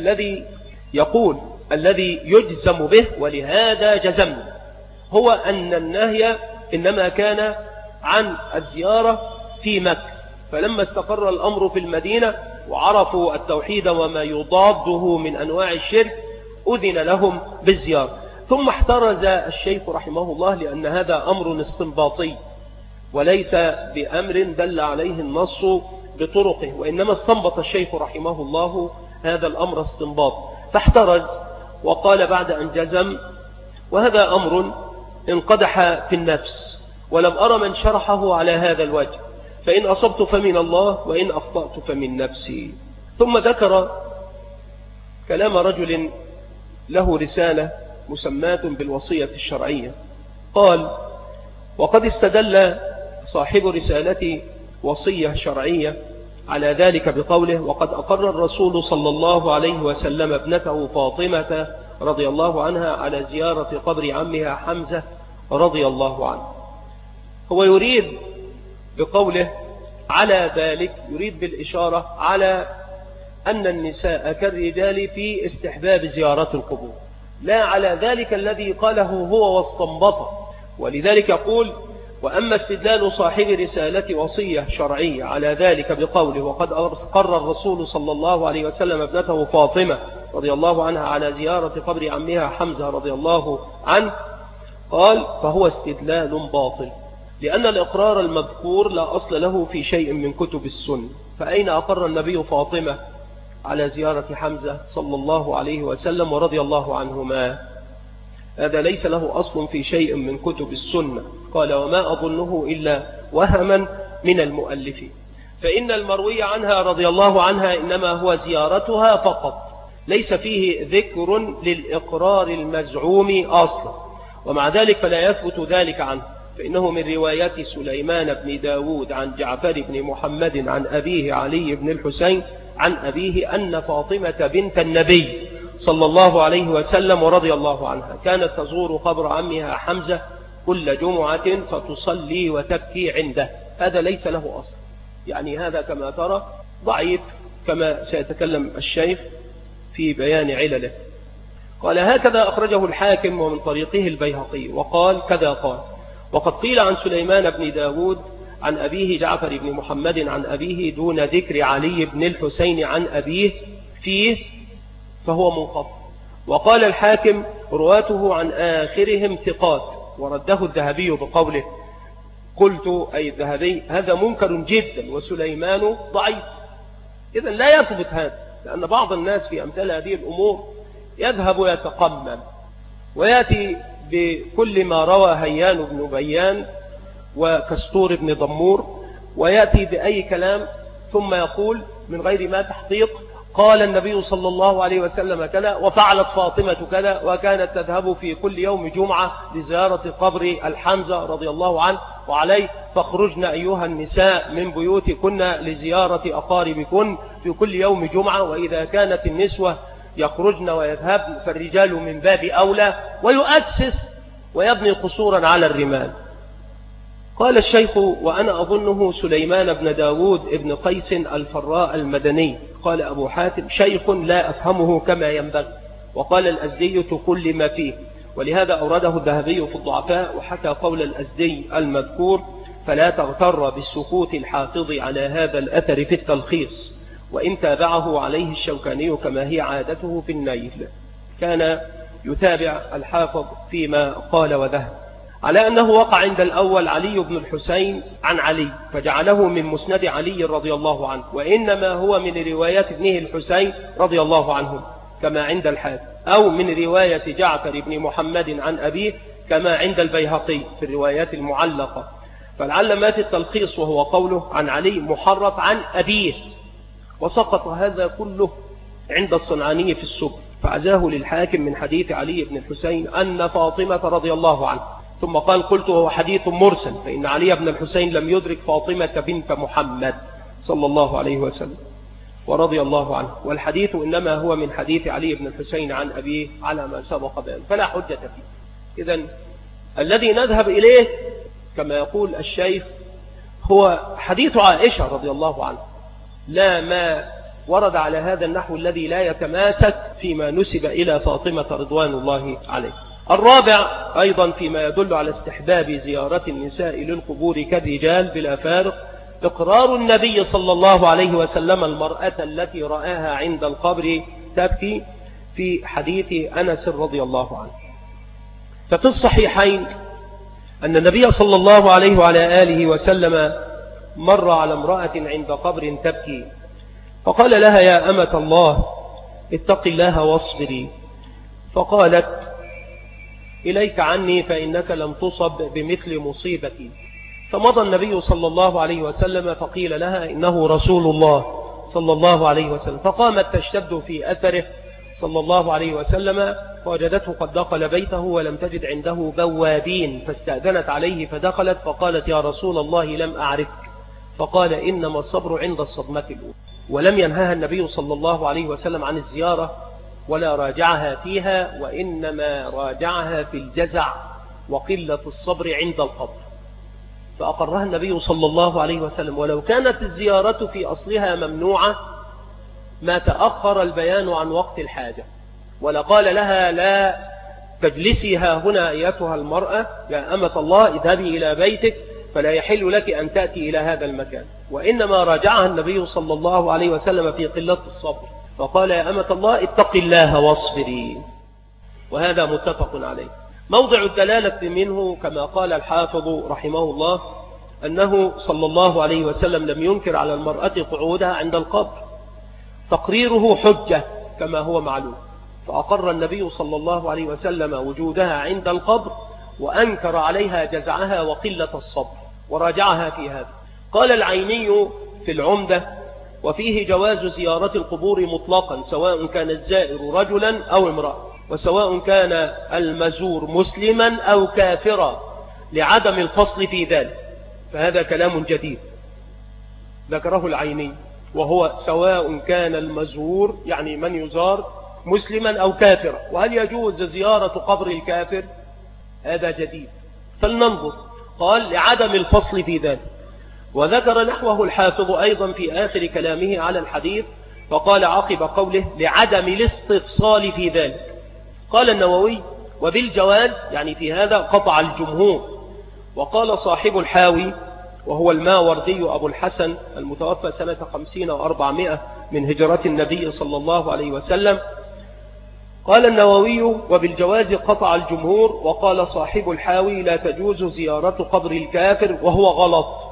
الذي يجزم به ولهذا جزمنا هو أن النهي إنما كان عن الزيارة في مكة، فلما استقر الأمر في المدينة وعرفوا التوحيد وما يضاده من أنواع الشرك أذن لهم بالزيارة. ثم احترز الشيخ رحمه الله لأن هذا أمر استنباطي وليس بأمر دل عليه النص بطرقه، وإنما استنبط الشيخ رحمه الله هذا الأمر استنباط، فاحترز وقال بعد أن جزم وهذا أمر انقدح في النفس ولم أرى من شرحه على هذا الوجه، فإن أصبت فمن الله وإن أخطأت فمن نفسي. ثم ذكر كلام رجل له رسالة مسماة بالوصية الشرعية. قال وقد استدل صاحب رسالة وصية شرعية على ذلك بقوله: وقد أقر الرسول صلى الله عليه وسلم ابنته فاطمة رضي الله عنها على زيارة قبر عمها حمزة رضي الله عنه. هو يريد بقوله على ذلك، يريد بالإشارة على أن النساء كالرجال في استحباب زيارة القبور، لا على ذلك الذي قاله هو واستنبطه. ولذلك يقول: وأما استدلال صاحب رسالة وصية شرعية على ذلك بقوله: وقد أقر الرسول صلى الله عليه وسلم ابنته فاطمة رضي الله عنها على زيارة قبر عمها حمزة رضي الله عنه، قال: فهو استدلال باطل، لأن الإقرار المذكور لا أصل له في شيء من كتب السنة. فأين أقر النبي فاطمة على زيارة حمزة صلى الله عليه وسلم ورضي الله عنهما؟ هذا ليس له أصل في شيء من كتب السنة. قال: وما أظنه إلا وهما من المؤلفين، فإن المروي عنها رضي الله عنها إنما هو زيارتها فقط، ليس فيه ذكر للإقرار المزعوم أصلا. ومع ذلك فلا يثبت ذلك عنه، فإنه من روايات سليمان بن داود عن جعفر بن محمد عن أبيه علي بن الحسين عن أبيه أن فاطمة بنت النبي صلى الله عليه وسلم ورضي الله عنها كانت تزور قبر عمها حمزة كل جمعة فتصلي وتبكي عنده. هذا ليس له أصل، يعني هذا كما ترى ضعيف، كما سيتكلم الشيخ في بيان علله. قال: هكذا أخرجه الحاكم ومن طريقه البيهقي، وقال كذا قال: وقد قيل عن سليمان بن داود عن أبيه جعفر بن محمد عن أبيه دون ذكر علي بن الحسين عن أبيه فيه، فهو منقطع. وقال الحاكم: رواته عن آخرهم ثقات، ورده الذهبي بقوله: قلت أي الذهبي: هذا منكر جدا وسليمان ضعيف. إذن لا يثبت هذا، لأن بعض الناس في أمثال هذه الأمور يذهب ويتقمم ويأتي بكل ما روى هيان بن بيان وكستور بن ضمور، ويأتي بأي كلام ثم يقول من غير ما تحقيق: قال النبي صلى الله عليه وسلم كذا، وفعلت فاطمة كذا، وكانت تذهب في كل يوم جمعة لزيارة قبر الحمزة رضي الله عنه وعليه، فاخرجن أيها النساء من بيوتكن لزيارة أقاربكن في كل يوم جمعة، وإذا كانت النسوة يخرجن ويذهبن فالرجال من باب أولى، ويؤسس ويبني قصورا على الرمال. قال الشيخ: وأنا أظنه سليمان بن داود ابن قيس الفراء المدني. قال أبو حاتم: شيخ لا أفهمه كما ينبغي. وقال الأزدي: كل ما فيه. ولهذا أورده الذهبي في الضعفاء، وحكى قول الأزدي المذكور: فلا تغتر بالسكوت الحافظ على هذا الأثر في التلخيص، وإن تابعه عليه الشوكاني كما هي عادته في النيل. كان يتابع الحافظ فيما قال وذهب، على أنه وقع عند الأول علي بن الحسين عن علي فجعله من مسند علي رضي الله عنه، وإنما هو من روايات ابنه الحسين رضي الله عنه كما عند الحاكم، أو من رواية جعفر بن محمد عن أبيه كما عند البيهقي في الروايات المعلقة. فلعل ما في التلخيص وهو قوله عن علي محرف عن أبيه، وسقط هذا كله عند الصنعاني في السبل، فعزاه للحاكم من حديث علي بن الحسين أن فاطمة رضي الله عنه، ثم قال: قلت هو حديث مرسل، فإن علي بن الحسين لم يدرك فاطمة بنت محمد صلى الله عليه وسلم ورضي الله عنه، والحديث إنما هو من حديث علي بن الحسين عن أبيه على ما سبق بيان، فلا حجة فيه. إذن الذي نذهب إليه كما يقول الشيخ هو حديث عائشة رضي الله عنه، لا ما ورد على هذا النحو الذي لا يتماسك فيما نسب إلى فاطمة رضوان الله عليه. الرابع أيضا فيما يدل على استحباب زيارة النساء للقبور كالرجال بلا فارق، إقرار النبي صلى الله عليه وسلم المرأة التي رآها عند القبر تبكي في حديث أنس رضي الله عنه. ففي الصحيحين أن النبي صلى الله عليه وعلى آله وسلم مر على امرأة عند قبر تبكي، فقال لها: يا أمة الله اتق الله واصبري. فقالت: إليك عني فإنك لم تصب بمثل مصيبتي. فمضى النبي صلى الله عليه وسلم فقيل لها: إنه رسول الله صلى الله عليه وسلم. فقامت تشتد في أثره صلى الله عليه وسلم، فوجدته قد دخل بيته ولم تجد عنده بوابين، فاستأذنت عليه فدخلت، فقالت: يا رسول الله لم أعرفك. فقال إنما الصبر عند الصدمة الأولى. ولم ينهها النبي صلى الله عليه وسلم عن الزيارة ولا راجعها فيها، وإنما راجعها في الجزع وقلة الصبر عند القبر، فأقرها النبي صلى الله عليه وسلم. ولو كانت الزيارة في أصلها ممنوعة ما تأخر البيان عن وقت الحاجة، ولقال لها لا تجلسي ها هنا أيتها المرأة يا أمة الله، اذهبي إلى بيتك فلا يحل لك أن تأتي إلى هذا المكان. وإنما راجعها النبي صلى الله عليه وسلم في قلة الصبر، فقال يا أمة الله اتق الله واصبري، وهذا متفق عليه. موضع الدلالة منه كما قال الحافظ رحمه الله أنه صلى الله عليه وسلم لم ينكر على المرأة قعودها عند القبر، تقريره حجة كما هو معلوم، فأقر النبي صلى الله عليه وسلم وجودها عند القبر، وأنكر عليها جزعها وقلة الصبر وراجعها في هذا. قال العيني في العمدة وفيه جواز زيارة القبور مطلقا سواء كان الزائر رجلا أو امرأة، وسواء كان المزور مسلما أو كافرا لعدم الفصل في ذلك، فهذا كلام جديد ذكره العيني، وهو سواء كان المزور يعني من يزار مسلما أو كافرا. وهل يجوز زيارة قبر الكافر؟ هذا جديد، فلننظر. قال لعدم الفصل في ذلك. وذكر نحوه الحافظ أيضا في آخر كلامه على الحديث، فقال عقب قوله لعدم الاستفصال في ذلك. قال النووي وبالجواز يعني في هذا قطع الجمهور. وقال صاحب الحاوي وهو الماوردي أبو الحسن المتوفى سنة 50 و400 من هجرة النبي صلى الله عليه وسلم، قال النووي وبالجواز قطع الجمهور. وقال صاحب الحاوي لا تجوز زيارة قبر الكافر وهو غلط.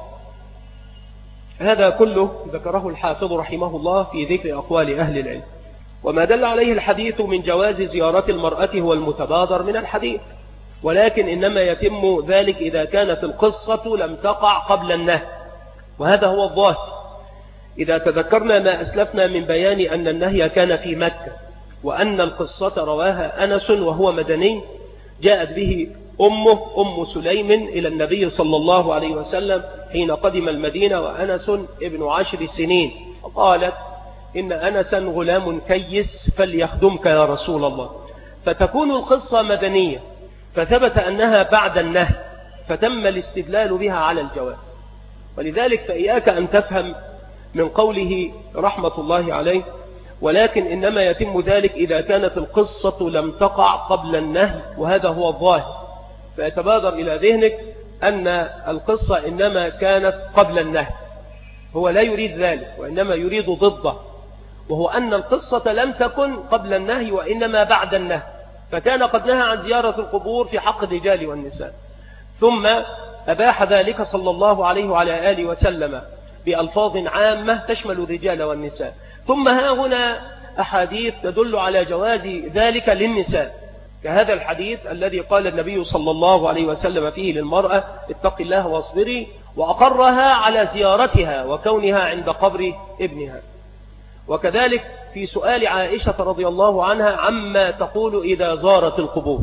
هذا كله ذكره الحافظ رحمه الله في ذكر أقوال أهل العلم. وما دل عليه الحديث من جواز زيارة المرأة هو المتبادر من الحديث، ولكن إنما يتم ذلك إذا كانت القصة لم تقع قبل النهي، وهذا هو الظاهر. إذا تذكرنا ما أسلفنا من بيان أن النهي كان في مكة، وأن القصة رواها أنس وهو مدني، جاءت به أمه أم سليم إلى النبي صلى الله عليه وسلم حين قدم المدينة وأنس ابن 10 سنين، قالت إن أنسا غلام كيس فليخدمك يا رسول الله. فتكون القصة مدنية، فثبت أنها بعد النهي، فتم الاستدلال بها على الجواز. ولذلك فإياك أن تفهم من قوله رحمة الله عليه ولكن إنما يتم ذلك إذا كانت القصة لم تقع قبل النهي، وهذا هو الظاهر. فيتبادر إلى ذهنك أن القصة إنما كانت قبل النهي، هو لا يريد ذلك وإنما يريد ضده، وهو أن القصة لم تكن قبل النهي وإنما بعد النهي، فكان قد نهى عن زيارة القبور في حق الرجال والنساء، ثم أباح ذلك صلى الله عليه وعلى آله وسلم بألفاظ عامة تشمل الرجال والنساء. ثم ها هنا أحاديث تدل على جواز ذلك للنساء، كهذا الحديث الذي قال النبي صلى الله عليه وسلم فيه للمرأة اتق الله واصبري، وأقرها على زيارتها وكونها عند قبر ابنها. وكذلك في سؤال عائشة رضي الله عنها عما تقول إذا زارت القبور.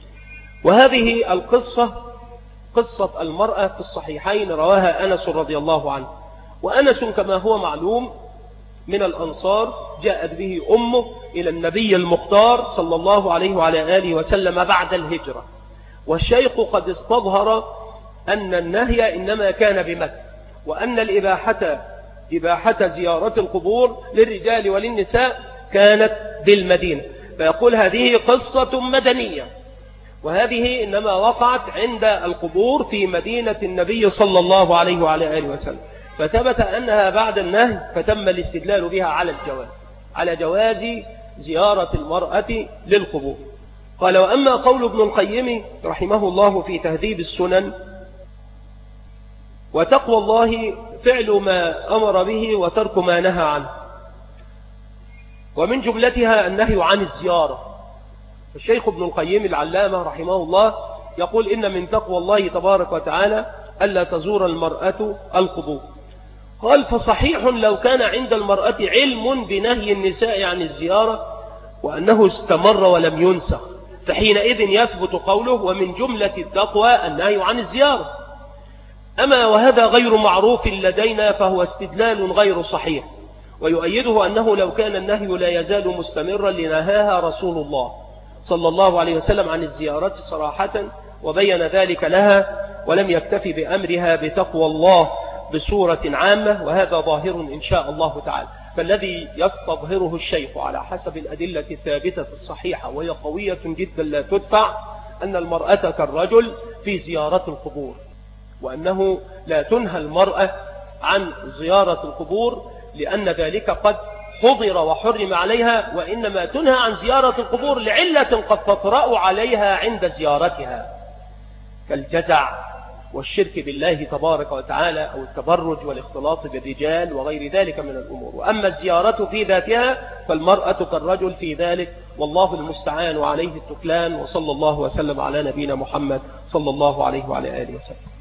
وهذه القصة قصة المرأة في الصحيحين رواها أنس رضي الله عنه، وأنس كما هو معلوم من الأنصار، جاءت به أمه إلى النبي المختار صلى الله عليه وعلى آله وسلم بعد الهجرة. والشيخ قد استظهر أن النهي إنما كان بمكة، وأن إباحة زيارة القبور للرجال وللنساء كانت بالمدينة، فيقول هذه قصة مدنية، وهذه إنما وقعت عند القبور في مدينة النبي صلى الله عليه وعلى آله وسلم، فثبت أنها بعد النهي، فتم الاستدلال بها على جواز زيارة المرأة للقبور. قال وأما قول ابن القيم رحمه الله في تهذيب السنن وتقوى الله فعل ما أمر به وترك ما نهى عنه، ومن جملتها النهي عن الزيارة. الشيخ ابن القيم العلامة رحمه الله يقول إن من تقوى الله تبارك وتعالى ألا تزور المرأة القبور. قال فصحيح لو كان عند المرأة علم بنهي النساء عن الزيارة وأنه استمر ولم ينسخ، فحينئذ يثبت قوله ومن جملة التقوى النهي عن الزيارة. أما وهذا غير معروف لدينا فهو استدلال غير صحيح، ويؤيده أنه لو كان النهي لا يزال مستمرا لنهاها رسول الله صلى الله عليه وسلم عن الزيارات صراحة وبين ذلك لها، ولم يكتفي بأمرها بتقوى الله بصورة عامة، وهذا ظاهر إن شاء الله تعالى. فالذي يستظهره الشيخ على حسب الأدلة الثابتة الصحيحة وهي قوية جدا لا تدفع أن المرأة كالرجل في زيارة القبور، وأنه لا تنهى المرأة عن زيارة القبور لأن ذلك قد حضر وحرم عليها، وإنما تنهى عن زيارة القبور لعلة قد تطرأ عليها عند زيارتها كالجزع والشرك بالله تبارك وتعالى أو التبرج والاختلاط بالرجال وغير ذلك من الأمور. وأما الزيارة في ذاتها فالمرأة كالرجل في ذلك، والله المستعان وعليه التكلان، وصلى الله وسلم على نبينا محمد صلى الله عليه وعلى آله وسلم.